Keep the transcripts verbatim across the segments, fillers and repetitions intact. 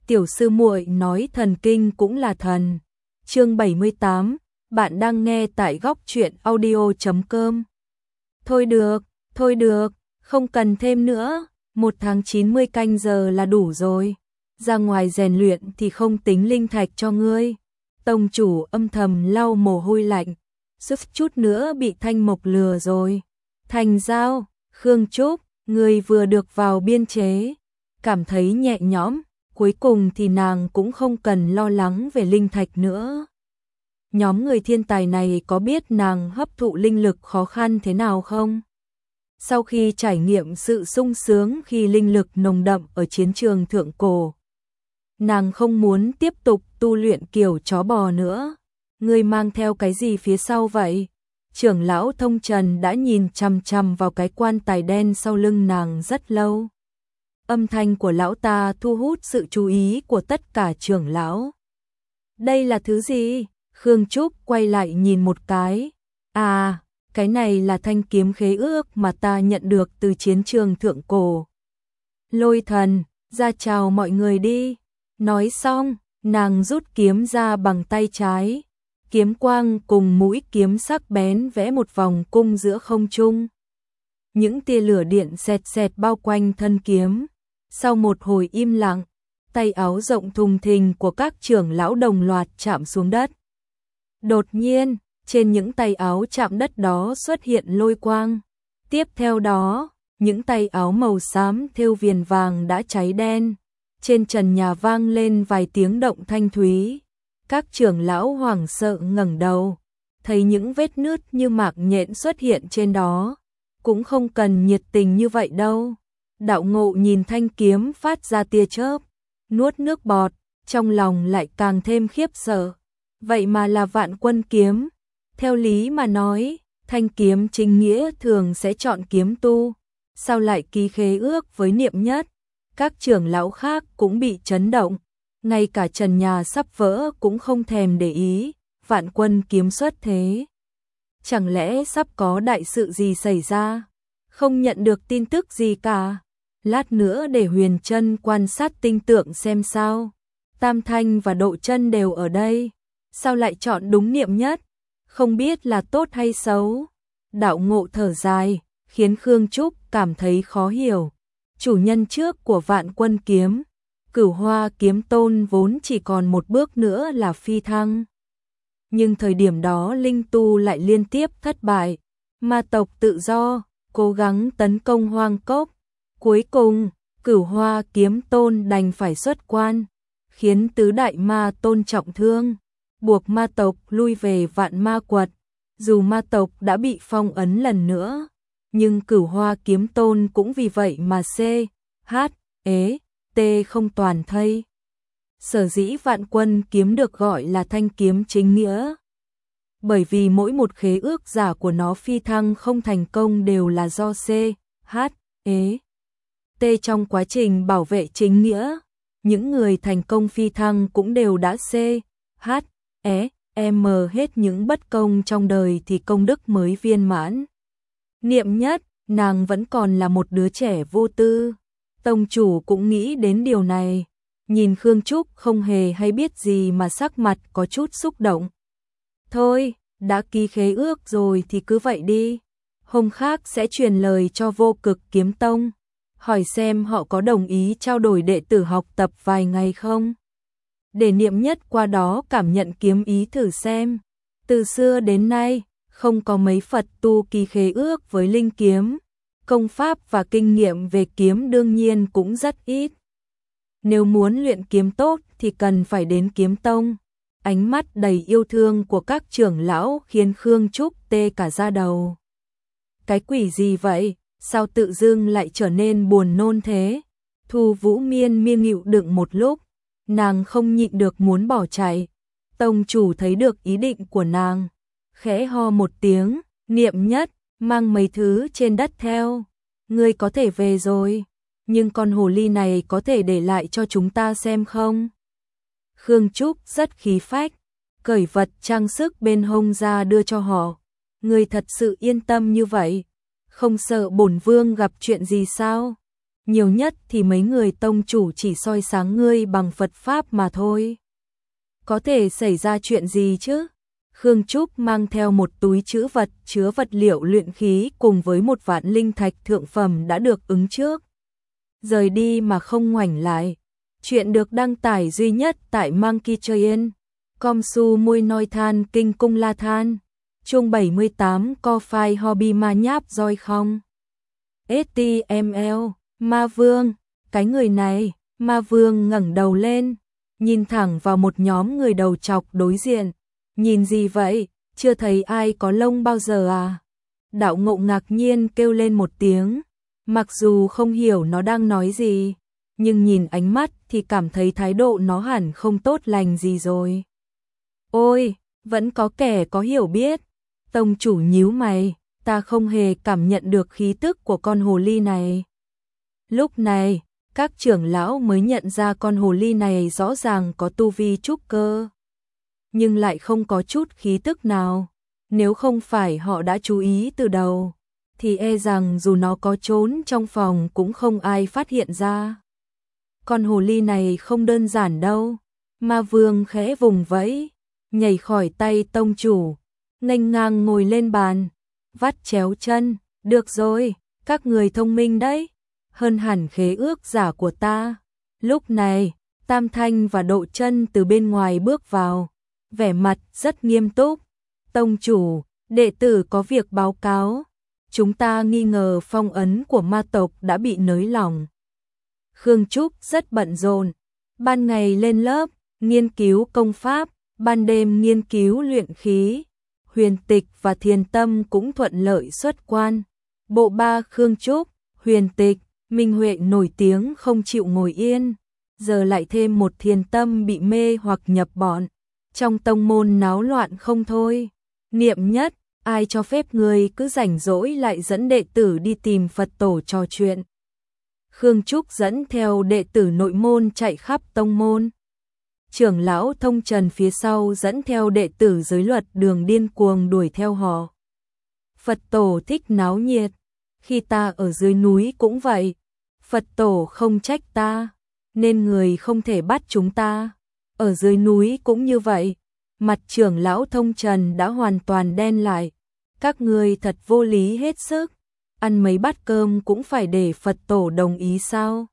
tiểu sư muội nói thần kinh cũng là thần. Chương bảy mươi tám, bạn đang nghe tại góc truyện audio chấm com. Thôi được, thôi được, không cần thêm nữa, một tháng chín mươi canh giờ là đủ rồi. Ra ngoài rèn luyện thì không tính linh thạch cho ngươi. Tông chủ âm thầm lau mồ hôi lạnh, suýt chút nữa bị Thanh Mộc lừa rồi. Thành giao, Khương Trúc, người vừa được vào biên chế, cảm thấy nhẹ nhõm, cuối cùng thì nàng cũng không cần lo lắng về linh thạch nữa. Nhóm người thiên tài này có biết nàng hấp thụ linh lực khó khăn thế nào không? Sau khi trải nghiệm sự sung sướng khi linh lực nồng đậm ở chiến trường thượng cổ, nàng không muốn tiếp tục tu luyện kiểu chó bò nữa. Ngươi mang theo cái gì phía sau vậy? Trưởng lão Thông Trần đã nhìn chằm chằm vào cái quan tài đen sau lưng nàng rất lâu. Âm thanh của lão ta thu hút sự chú ý của tất cả trưởng lão. Đây là thứ gì? Khương Trúc quay lại nhìn một cái. À, cái này là thanh kiếm khế ước mà ta nhận được từ chiến trường thượng cổ. Lôi thần, ra chào mọi người đi. Nói xong, nàng rút kiếm ra bằng tay trái. Kiếm quang cùng mũi kiếm sắc bén vẽ một vòng cung giữa không trung. Những tia lửa điện xẹt xẹt bao quanh thân kiếm. Sau một hồi im lặng, tay áo rộng thùng thình của các trưởng lão đồng loạt chạm xuống đất. Đột nhiên, trên những tay áo chạm đất đó xuất hiện lôi quang. Tiếp theo đó, những tay áo màu xám thêu viền vàng đã cháy đen. Trên trần nhà vang lên vài tiếng động thanh thúy. Các trưởng lão hoảng sợ ngẩng đầu, thấy những vết nứt như mạc nhện xuất hiện trên đó. Cũng không cần nhiệt tình như vậy đâu. Đạo Ngộ nhìn thanh kiếm phát ra tia chớp, nuốt nước bọt, trong lòng lại càng thêm khiếp sợ. Vậy mà là Vạn Quân kiếm. Theo lý mà nói, thanh kiếm chính nghĩa thường sẽ chọn kiếm tu. Sao lại ký khế ước với Niệm Nhất? Các trưởng lão khác cũng bị chấn động. Ngay cả trần nhà sắp vỡ cũng không thèm để ý. Vạn Quân kiếm xuất thế. Chẳng lẽ sắp có đại sự gì xảy ra? Không nhận được tin tức gì cả. Lát nữa để Huyền Trân quan sát tinh tượng xem sao. Tam Thanh và Độ Chân đều ở đây. Sao lại chọn đúng Niệm Nhất? Không biết là tốt hay xấu. Đạo Ngộ thở dài, khiến Khương Trúc cảm thấy khó hiểu. Chủ nhân trước của Vạn Quân kiếm, Cửu Hoa kiếm tôn vốn chỉ còn một bước nữa là phi thăng. Nhưng thời điểm đó linh tu lại liên tiếp thất bại. Ma tộc tự do, cố gắng tấn công Hoang Cốc. Cuối cùng, Cửu Hoa kiếm tôn đành phải xuất quan, khiến tứ đại ma tôn trọng thương, buộc ma tộc lui về Vạn Ma Quật. Dù ma tộc đã bị phong ấn lần nữa, nhưng Cửu Hoa kiếm tôn cũng vì vậy mà C, H, ế, T không toàn thây. Sở dĩ Vạn Quân kiếm được gọi là thanh kiếm chính nghĩa, bởi vì mỗi một khế ước giả của nó phi thăng không thành công đều là do C, H, ế, T trong quá trình bảo vệ chính nghĩa. Những người thành công phi thăng cũng đều đã C, H, E, M hết những bất công trong đời thì công đức mới viên mãn. Niệm Nhất, nàng vẫn còn là một đứa trẻ vô tư. Tông chủ cũng nghĩ đến điều này. Nhìn Khương Trúc không hề hay biết gì mà sắc mặt có chút xúc động. Thôi, đã ký khế ước rồi thì cứ vậy đi. Hôm khác sẽ truyền lời cho Vô Cực Kiếm Tông, hỏi xem họ có đồng ý trao đổi đệ tử học tập vài ngày không. Để Niệm Nhất qua đó cảm nhận kiếm ý thử xem. Từ xưa đến nay, không có mấy Phật tu ký khế ước với linh kiếm. Công pháp và kinh nghiệm về kiếm đương nhiên cũng rất ít. Nếu muốn luyện kiếm tốt thì cần phải đến kiếm tông. Ánh mắt đầy yêu thương của các trưởng lão khiến Khương Trúc tê cả da đầu. Cái quỷ gì vậy? Sao tự dưng lại trở nên buồn nôn thế? Thu Vũ Miên miên nghịu đựng một lúc, nàng không nhịn được muốn bỏ chạy. Tông chủ thấy được ý định của nàng, khẽ ho một tiếng, Niệm Nhất, mang mấy thứ trên đất theo. Ngươi có thể về rồi, nhưng con hồ ly này có thể để lại cho chúng ta xem không? Khương Trúc rất khí phách, cởi vật trang sức bên hông ra đưa cho họ. Ngươi thật sự yên tâm như vậy, không sợ bổn vương gặp chuyện gì sao? nhiều nhất thì mấy người tông chủ chỉ soi sáng ngươi bằng Phật Pháp mà thôi. Có thể xảy ra chuyện gì chứ? Khương Trúc mang theo một túi trữ vật chứa vật liệu luyện khí cùng với một vạn linh thạch thượng phẩm đã được ứng trước. Rời đi mà không ngoảnh lại. Chuyện được đăng tải duy nhất tại Monkey Train. Com su môi nói than kinh cung la than. Chương bảy mươi tám co phai hobby ma nháp roi không. ét tê em lờ, Ma Vương, cái người này, Ma Vương ngẩng đầu lên, nhìn thẳng vào một nhóm người đầu chọc đối diện. Nhìn gì vậy, chưa thấy ai có lông bao giờ à? Đạo Ngộ ngạc nhiên kêu lên một tiếng, mặc dù không hiểu nó đang nói gì, nhưng nhìn ánh mắt thì cảm thấy thái độ nó hẳn không tốt lành gì rồi. Ôi, vẫn có kẻ có hiểu biết. Tông chủ nhíu mày, ta không hề cảm nhận được khí tức của con hồ ly này. Lúc này, các trưởng lão mới nhận ra con hồ ly này rõ ràng có tu vi trúc cơ, nhưng lại không có chút khí tức nào. Nếu không phải họ đã chú ý từ đầu, thì e rằng dù nó có trốn trong phòng cũng không ai phát hiện ra. Con hồ ly này không đơn giản đâu. Ma Vương khẽ vùng vẫy, nhảy khỏi tay tông chủ, nghênh ngang ngồi lên bàn, vắt chéo chân. Được rồi, các người thông minh đấy, hơn hẳn khế ước giả của ta. Lúc này, Tam Thanh và Độ Chân từ bên ngoài bước vào, vẻ mặt rất nghiêm túc. Tông chủ, đệ tử có việc báo cáo. Chúng ta nghi ngờ phong ấn của ma tộc đã bị nới lỏng. Khương Trúc rất bận rộn, ban ngày lên lớp, nghiên cứu công pháp, ban đêm nghiên cứu luyện khí. Huyền Tịch và Thiền Tâm cũng thuận lợi xuất quan. Bộ ba Khương Trúc, Huyền Tịch, Minh Huệ nổi tiếng không chịu ngồi yên, giờ lại thêm một Thiền Tâm bị mê hoặc nhập bọn. Trong tông môn náo loạn không thôi. Niệm Nhất, ai cho phép người cứ rảnh rỗi lại dẫn đệ tử đi tìm Phật tổ trò chuyện. Khương Trúc dẫn theo đệ tử nội môn chạy khắp tông môn. Trưởng lão Thông Trần phía sau dẫn theo đệ tử giới luật đường điên cuồng đuổi theo họ. Phật tổ thích náo nhiệt, khi ta ở dưới núi cũng vậy. Phật tổ không trách ta, nên người không thể bắt chúng ta. Ở dưới núi cũng như vậy. Mặt trưởng lão Thông Trần đã hoàn toàn đen lại. Các người thật vô lý hết sức. Ăn mấy bát cơm cũng phải để Phật tổ đồng ý sao?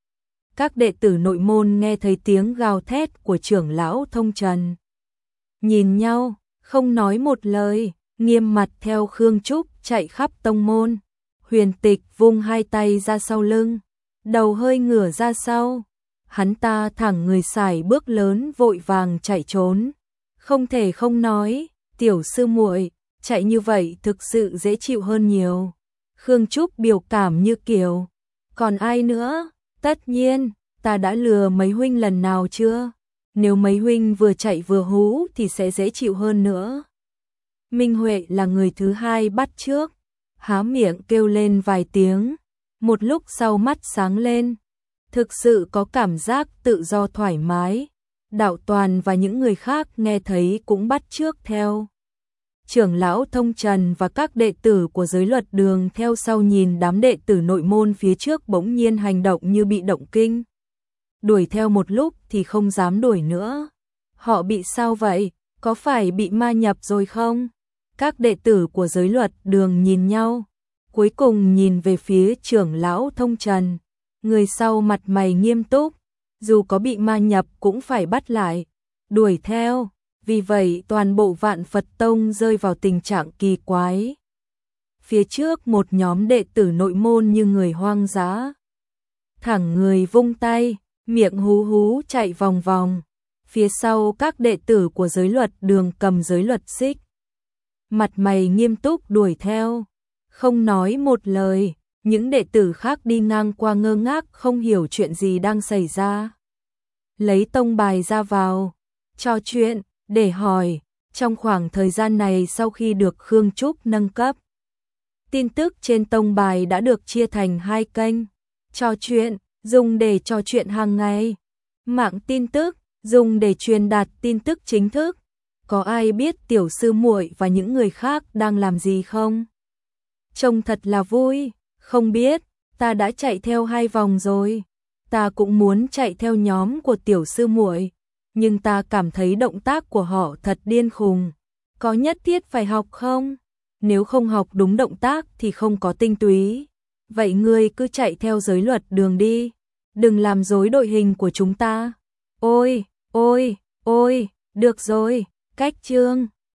Các đệ tử nội môn nghe thấy tiếng gào thét của trưởng lão Thông Trần, nhìn nhau, không nói một lời, nghiêm mặt theo Khương Trúc chạy khắp tông môn. Huyền Tịch vung hai tay ra sau lưng, đầu hơi ngửa ra sau. Hắn ta thẳng người sải bước lớn vội vàng chạy trốn. Không thể không nói, tiểu sư muội, chạy như vậy thực sự dễ chịu hơn nhiều. Khương Trúc biểu cảm như kiểu, còn ai nữa? Tất nhiên, ta đã lừa mấy huynh lần nào chưa? Nếu mấy huynh vừa chạy vừa hú thì sẽ dễ chịu hơn nữa. Minh Huệ là người thứ hai bắt trước, há miệng kêu lên vài tiếng, một lúc sau mắt sáng lên, thực sự có cảm giác tự do thoải mái. Đạo Toàn và những người khác nghe thấy cũng bắt chước theo. Trưởng lão Thông Trần và các đệ tử của giới luật đường theo sau nhìn đám đệ tử nội môn phía trước bỗng nhiên hành động như bị động kinh. Đuổi theo một lúc thì không dám đuổi nữa. Họ bị sao vậy? Có phải bị ma nhập rồi không? Các đệ tử của giới luật đường nhìn nhau, cuối cùng nhìn về phía trưởng lão Thông Trần. Người sau mặt mày nghiêm túc, dù có bị ma nhập cũng phải bắt lại, đuổi theo. Vì vậy toàn bộ Vạn Phật Tông rơi vào tình trạng kỳ quái. Phía trước một nhóm đệ tử nội môn như người hoang dã, thẳng người vung tay, miệng hú hú chạy vòng vòng. Phía sau các đệ tử của giới luật đường cầm giới luật xích, mặt mày nghiêm túc đuổi theo, không nói một lời. Những đệ tử khác đi ngang qua ngơ ngác không hiểu chuyện gì đang xảy ra. Lấy tông bài ra vào, trò chuyện, để hỏi. Trong khoảng thời gian này sau khi được Khương Trúc nâng cấp, tin tức trên tông bài đã được chia thành hai kênh. Trò chuyện, dùng để trò chuyện hàng ngày. Mạng tin tức, dùng để truyền đạt tin tức chính thức. Có ai biết tiểu sư muội và những người khác đang làm gì không? Trông thật là vui. Không biết, ta đã chạy theo hai vòng rồi. Ta cũng muốn chạy theo nhóm của tiểu sư muội, nhưng ta cảm thấy động tác của họ thật điên khùng. Có nhất thiết phải học không? Nếu không học đúng động tác thì không có tinh túy. Vậy ngươi cứ chạy theo giới luật đường đi, đừng làm rối đội hình của chúng ta. Ôi, ôi, ôi, được rồi, cách chương.